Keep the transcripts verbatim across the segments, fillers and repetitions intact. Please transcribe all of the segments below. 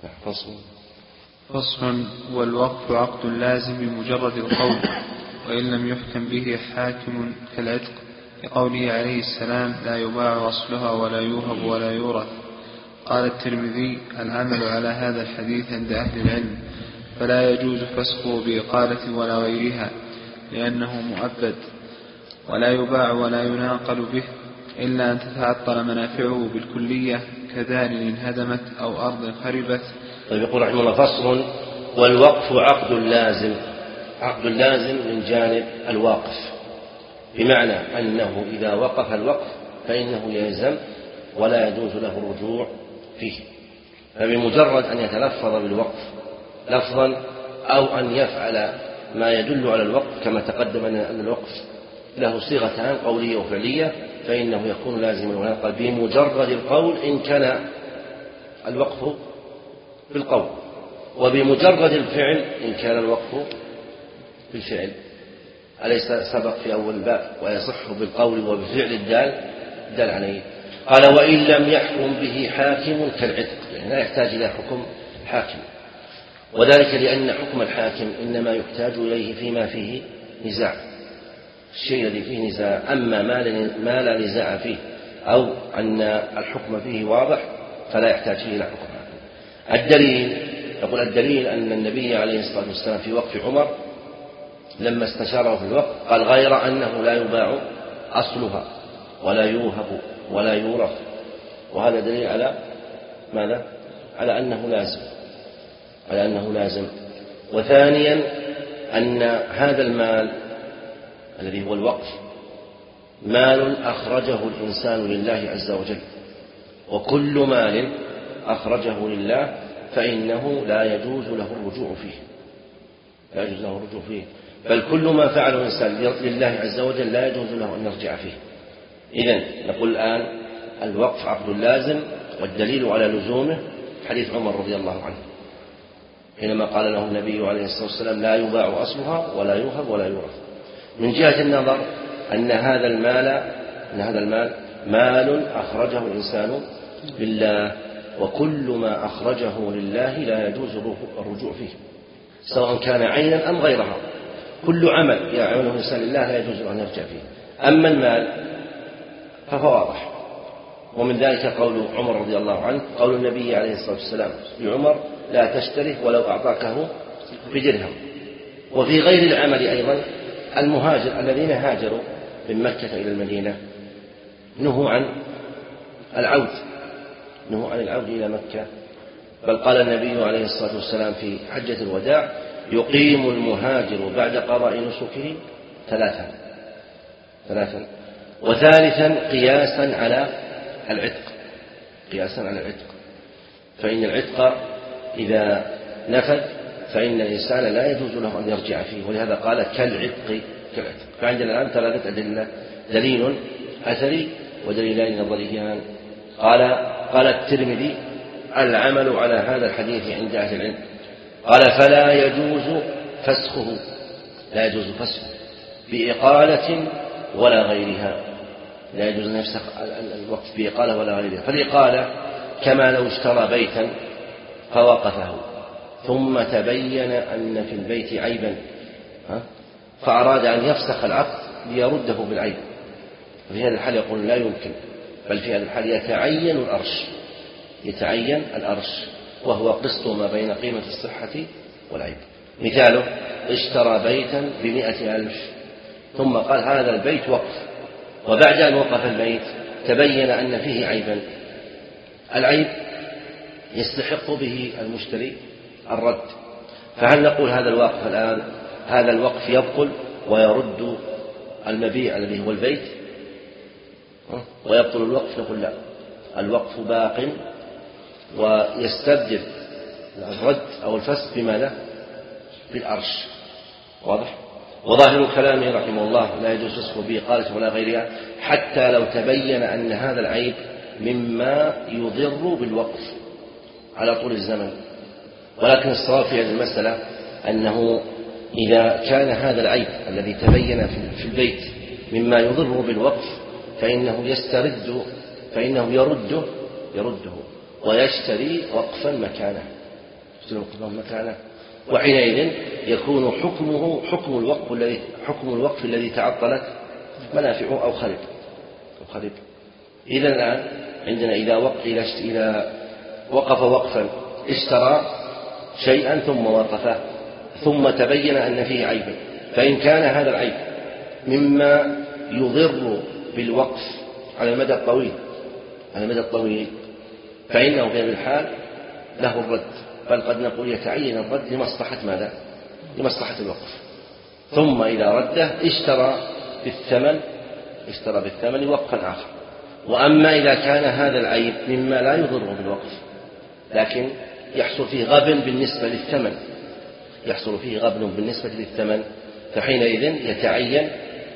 فصل. فصل. والوقف عقد لازم بمجرد القول وإن لم يحكم به حاكم كالعتق، لقوله عليه السلام: لا يباع أصلها ولا يوهب ولا يورث. قال الترمذي: العمل على هذا الحديث عند أهل العلم، فلا يجوز فسخه بإقالة ولا غيرها، لأنه مؤبد، ولا يباع ولا يناقل به إلا أن تتعطل منافعه بالكلية، كدار انهدمت أو أرض خربت. طيب، يقول رحمه الله: فصل. والوقف عقد لازم. عقد لازم من جانب الواقف، بمعنى أنه إذا وقف الوقف فإنه يلزم ولا يجوز له الرجوع فيه، فبمجرد أن يتلفظ بالوقف لفظا أو أن يفعل ما يدل على الوقف، كما تقدم أن الوقف له صيغتان قولية وفعلية، فإنه يكون لازما وينقل بمجرد القول إن كان الوقف بالقول، وبمجرد الفعل إن كان الوقف بالفعل. أليس سبق في أول الباب ويصح بالقول وبفعل الدال الدال عليه؟ قال: وإن لم يحكم به حاكم كالعتق، يعني لا يحتاج إلى حكم حاكم، وذلك لأن حكم الحاكم إنما يحتاج إليه فيما فيه نزاع، الشيء الذي فيه نزاع. أما ما لا نزاع فيه أو أن الحكم فيه واضح فلا يحتاج فيه إلى حكم حاكم. الدليل، يقول الدليل أن النبي عليه الصلاة والسلام في وقف عمر لما استشاره في الوقف قال: غير أنه لا يباع أصلها ولا يوهب ولا يورث. وهذا دليل على ماذا؟ على أنه لازم، على أنه لازم. وثانيا أن هذا المال الذي هو الوقف مال أخرجه الإنسان لله عز وجل، وكل مال أخرجه لله فإنه لا يجوز له الرجوع فيه، لا يجوز له الرجوع فيه، بل كل ما فعله الإنسان لله عز وجل لا يجوز له أن يرجع فيه. إذن نقول الآن الوقف عقد لازم، والدليل على لزومه حديث عمر رضي الله عنه حينما قال له النبي عليه الصلاة والسلام: لا يباع أصلها ولا يوهب ولا يورث. من جهة النظر أن هذا المال أن هذا المال مال أخرجه الإنسان لله، وكل ما أخرجه لله لا يجوز الرجوع فيه، سواء كان عينا أم غيرها. كل عمل يعمله الإنسان لله لا يجوز أن يرجع فيه. أما المال فهو واضح، ومن ذلك قول عمر رضي الله عنه، قول النبي عليه الصلاة والسلام لعمر: لا تشتري ولو أعطاكه بدرهم. وفي غير العمل أيضا المهاجر الذين هاجروا من مكة إلى المدينة نهوا عن العود نهوا عن العود إلى مكة، بل قال النبي عليه الصلاة والسلام في حجة الوداع: يقيم المهاجر بعد قضاء نسكه ثلاثا ثلاثا وثالثا قياسا على العتق قياسا على العتق فإن العتق إذا نفذ فإن الإنسان لا يجوز له أن يرجع فيه، ولهذا قال كالعتق كالعتق. فعندنا الآن ثلاثة أدلة: دليل أثري ودليلان نظريان. قال قال الترمذي: العمل على هذا الحديث عند أهل العلم. قال: فلا يجوز فسخه لا يجوز فسخه بإقالة ولا غيرها، لا يجوز أن يفسخ الوقف بإقالة ولا غيرها. فالإقالة كما لو اشترى بيتا فوقفه ثم تبين أن في البيت عيبا فأراد أن يفسخ العقد ليرده بالعيب، في هذا الحال يقول لا يمكن، بل في هذا الحال يتعين الأرش يتعين الأرش وهو قسط ما بين قيمة الصحة والعيب. مثاله: اشترى بيتا بمئة ألف ثم قال هذا البيت وقف، وبعد أن وقف البيت تبين أن فيه عيبا، العيب يستحق به المشتري الرد، فهل نقول هذا الوقف الآن هذا الوقف يبطل ويرد المبيع الذي هو البيت ويبطل الوقف؟ نقول لا، الوقف باق ويستبدل الرد أو الفسخ بماذا؟ بالأرش. واضح؟ وظاهر كلامه رحمه الله لا يجوز فسخه بإقالة ولا غيرها حتى لو تبين أن هذا العيب مما يضر بالوقف على طول الزمن. ولكن الصواب في هذه المسألة أنه إذا كان هذا العيب الذي تبين في البيت مما يضر بالوقف فإنه يسترد فإنه يرده يرده ويشتري وقفا مكانه مكانه، وحينئذ يكون حكمه حكم الوقف الذي حكم الوقف الذي تعطلت منافعه أو خرب أو خرب. إذا الآن عندنا إذا وقف إذا وقف وقفا اشترى شيئا ثم وقفه ثم تبين أن فيه عيبا، فإن كان هذا العيب مما يضر بالوقف على المدى الطويل على المدى الطويل فإنه في هذه الحال له الرد، بل قد نقول يتعين الرد لمصلحة ماذا؟ لمصلحة الوقف. ثم إذا رده اشترى بالثمن اشترى بالثمن وقفا آخر. وأما إذا كان هذا العيب مما لا يضر بالوقف لكن يحصل فيه غبن بالنسبة للثمن يحصل فيه غبن بالنسبة للثمن فحينئذ يتعين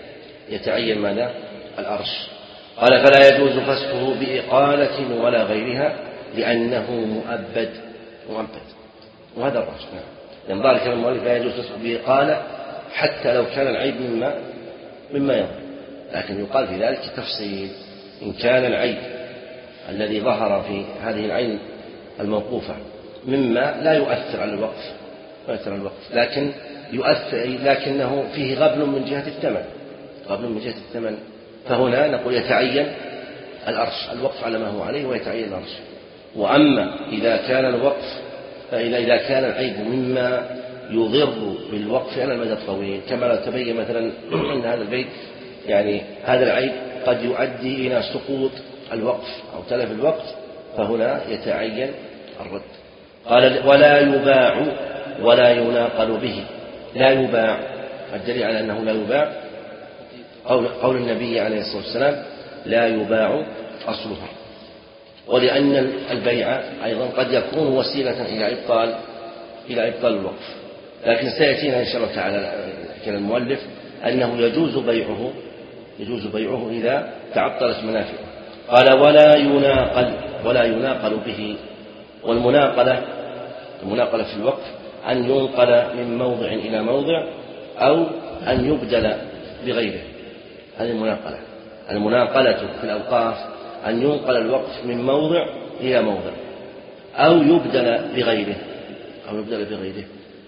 يتعين ماذا؟ الأرش. قال فلا يجوز فسخه بإقالة ولا غيرها لأنه مؤبد مؤبد وهذا الراجح. نعم ينظر كلام المؤلف لا يجوز فسخه بإقالة حتى لو كان العيب مما مما يضر، لكن يقال في ذلك تفصيل. إن كان العيب الذي ظهر في هذه العين الموقوفة مما لا يؤثر على الوقف يؤثر على الوقف لكن يؤثر لكنه فيه غبن من جهة الثمن غبن من جهة الثمن فهنا نقول يتعين الأرش الوقف على ما هو عليه ويتعين الأرش. وأما إذا كان الوقف فإذا إذا كان العيب مما يضر بالوقف على المدى الطويل كما لو تبين مثلا أن هذا البيت يعني هذا العيب قد يؤدي إلى سقوط الوقف أو تلف الوقت فهنا يتعين الرد. قال ولا يباع ولا يناقل به. لا يباع الدليل على أنه لا يباع قول, قول النبي عليه الصلاة والسلام لا يباع أصلها، ولأن البيع أيضا قد يكون وسيلة إلى إبطال إلى إبطال الوقف. لكن سيأتينا إن شاء الله تعالى كان المؤلف أنه يجوز بيعه يجوز بيعه إذا تعطلت منافعه. قال ولا يناقل ولا يناقل به. والمناقلة المناقلة في الوقف أن ينقل من موضع إلى موضع أو أن يبدل بغيره. هذه المناقلة. المناقلة في الأوقاف أن ينقل الوقف من موضع إلى موضع أو يبدل بغيره أو يبدل بغيره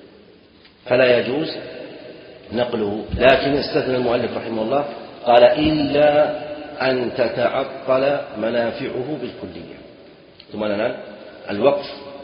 فلا يجوز نقله. لكن استثنى المؤلف رحمه الله قال إلا أن تتعطل منافعه بالكلية. ثم الآن الوقف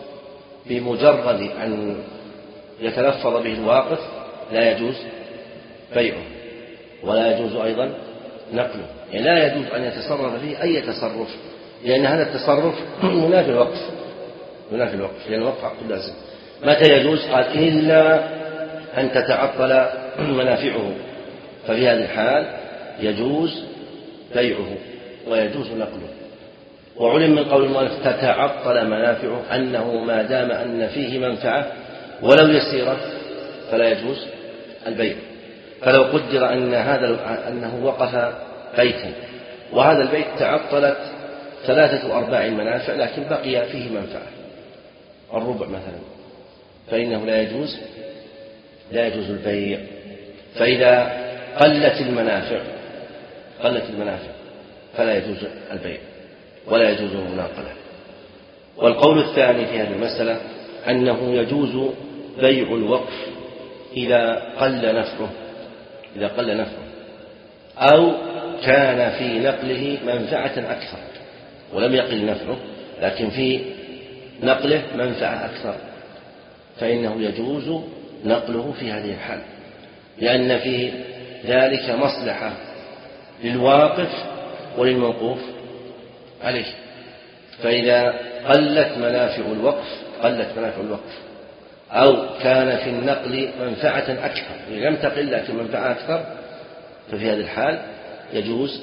بمجرد أن يتلفظ به الواقف لا يجوز بيعه ولا يجوز أيضا نقله، يعني لا يجوز أن يتصرف فيه أي تصرف لأن هذا التصرف ينافي الوقف ينافي الوقف لأن الوقف عقد لازم. متى يجوز؟ قال إلا أن تتعطل منافعه ففي هذه الحال يجوز بيعه ويجوز نقله. وعلم من قول المؤلف تتعطل منافعه أنه ما دام أن فيه منفعة ولو يسيرة فلا يجوز البيع. فلو قدر أن هذا أنه وقف بيتا وهذا البيت تعطلت ثلاثة أرباع المنافع لكن بقي فيه منفعة الربع مثلا فإنه لا يجوز لا يجوز البيع. فإذا قلت المنافع قلت المنافع فلا يجوز البيع ولا يجوز المناقلة. والقول الثاني في هذه المسألة أنه يجوز بيع الوقف إذا قل نفعه إذا قل نفعه أو كان في نقله منفعة أكثر ولم يقل نفعه لكن في نقله منفعة أكثر فإنه يجوز نقله في هذه الحال لأن في ذلك مصلحة للواقف وللموقوف عليه. فإذا قلت منافع الوقف قلت منافع الوقف أو كان في النقل منفعة أكثر لم تقل لكن منفعة أكثر ففي هذه الحال يجوز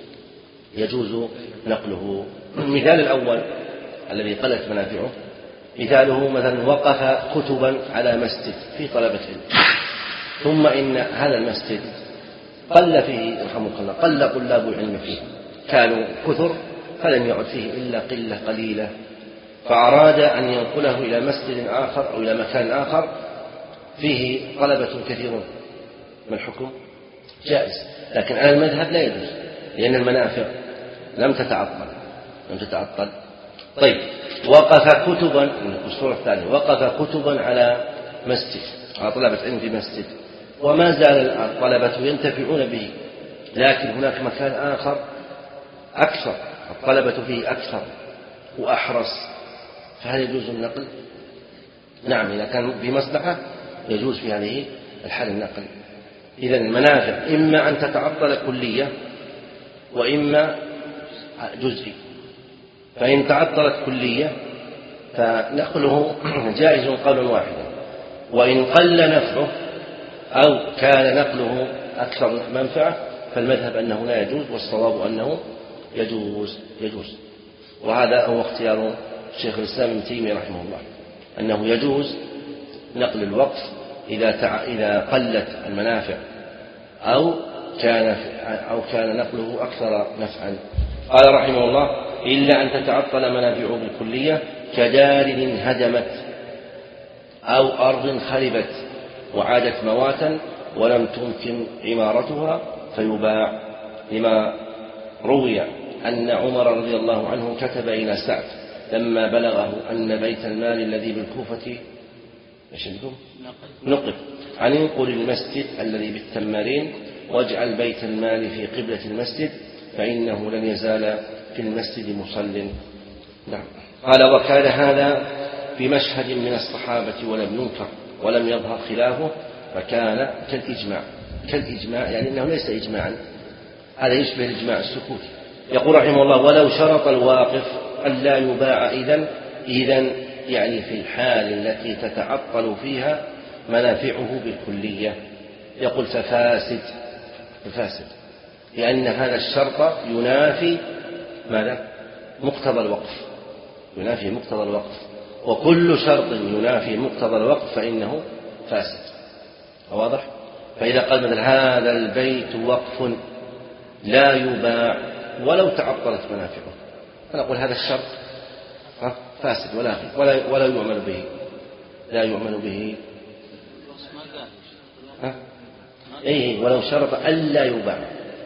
يجوز نقله. المثال الأول الذي قلت منافعه مثاله مثلا وقف كتبا على مسجد في طلبة علم ثم إن هذا المسجد قل فيه رحمه الله قل طلاب العلم فيه كانوا كثر فلم يعد فيه إلا قلة قليلة فأراد أن ينقله إلى مسجد آخر أو إلى مكان آخر فيه طلبة كثيرون. ما الحكم؟ جائز لكن على المذهب لا يجوز لأن المنافع لم تتعطل لم تتعطل طيب وقف كتبا، الصورة الثانية، وقف كتبا على مسجد، على طلبة علم في مسجد، وما زال الطلبة ينتفعون به، لكن هناك مكان آخر أكثر الطلبة فيه أكثر وأحرص، فهل يجوز النقل؟ نعم، إذا كان في مصلحة يجوز في هذه الحال النقل. إذن المنافع إما أن تتعطل كلية وإما جزئي، فإن تعطلت كلية فنقله جائز قولا واحدا، وإن قل نفعه أو كان نقله أكثر منفعة فالمذهب أنه لا يجوز، والصواب أنه يجوز يجوز وهذا هو اختيار شيخ الإسلام ابن تيمية رحمه الله، أنه يجوز نقل الوقف إذا تع... إذا قلت المنافع أو كان أو كان نقله أكثر نفعا. قال رحمه الله: إلا أن تتعطل منافعه بالكلية كدار هدمت أو أرض خربت وعادت مواتا ولم تمكن عمارتها فيباع، لما روي أن عمر رضي الله عنه كتب إلى سعد لما بلغه أن بيت المال الذي بالكوفة نقل عن انقل المسجد الذي بالتمارين واجعل بيت المال في قبلة المسجد فإنه لن يزال في المسجد مصل. نعم. قال: وكان هذا في مشهد من الصحابة ولم ينكر ولم يظهر خلافه، فكان كالإجماع كالإجماع يعني أنه ليس إجماعا، هذا يشبه الإجماع السكوتي. يقول رحمه الله: ولو شرط الواقف ألا يباع إذن إذن يعني في الحال التي تتعطل فيها منافعه بالكلية، يقول ففاسد ففاسد لأن هذا الشرط ينافي ماذا؟ مقتضى الوقف، ينافي مقتضى الوقف، وكل شرط ينافي مقتضى الوقف فإنه فاسد. واضح؟ فإذا قال مثل هذا البيت وقف لا يباع ولو تعطلت منافعه، فنقول هذا الشرط فاسد ولا ولا ولا يعمل به، لا يعمل به. ها؟ أي ولو شرط ألا يباع.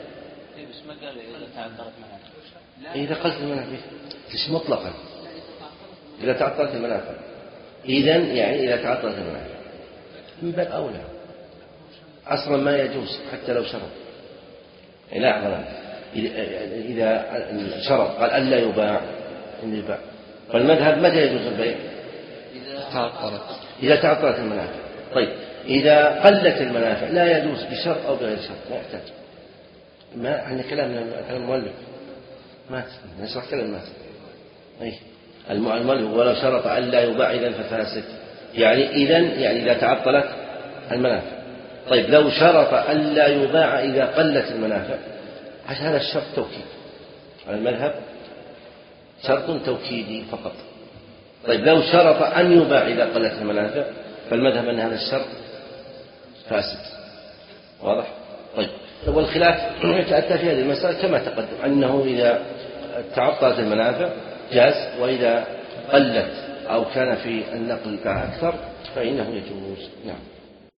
إذا قلت المنافع مش مطلقا، إذا تعطلت المنافع إذن يعني إذا تعطلت المنافع من باب أولى، أصلا ما يجوز حتى لو شرط. لا أعلم إذا شرط قال ألا يباع إن يباع، فالمذهب متى يجوز البيع؟ تعطلت إذا تعطلت المنافع. طيب إذا قلت المنافع لا يجوز بشرط أو بغير شرط، لا يحتاج. ما عندنا كلام كلام المؤلف مات نشرح كلام مات. أي المؤلف ولو شرط ألا يباع إذن ففاسد، يعني إذن يعني إذا تعطلت المنافع. طيب لو شرط ألا يباع إذا قلت المنافع، عشان هذا الشرط توكيد على المذهب، شرط توكيدي فقط. طيب لو شرط أن يباع إذا قلت المنافع فالمذهب أن هذا الشرط فاسد. واضح؟ طيب والخلاف يتأتى في هذه المسألة كما تقدم أنه إذا تعطلت المنافع جاز، وإذا قلت أو كان في النقل أكثر فإنه يجوز. نعم.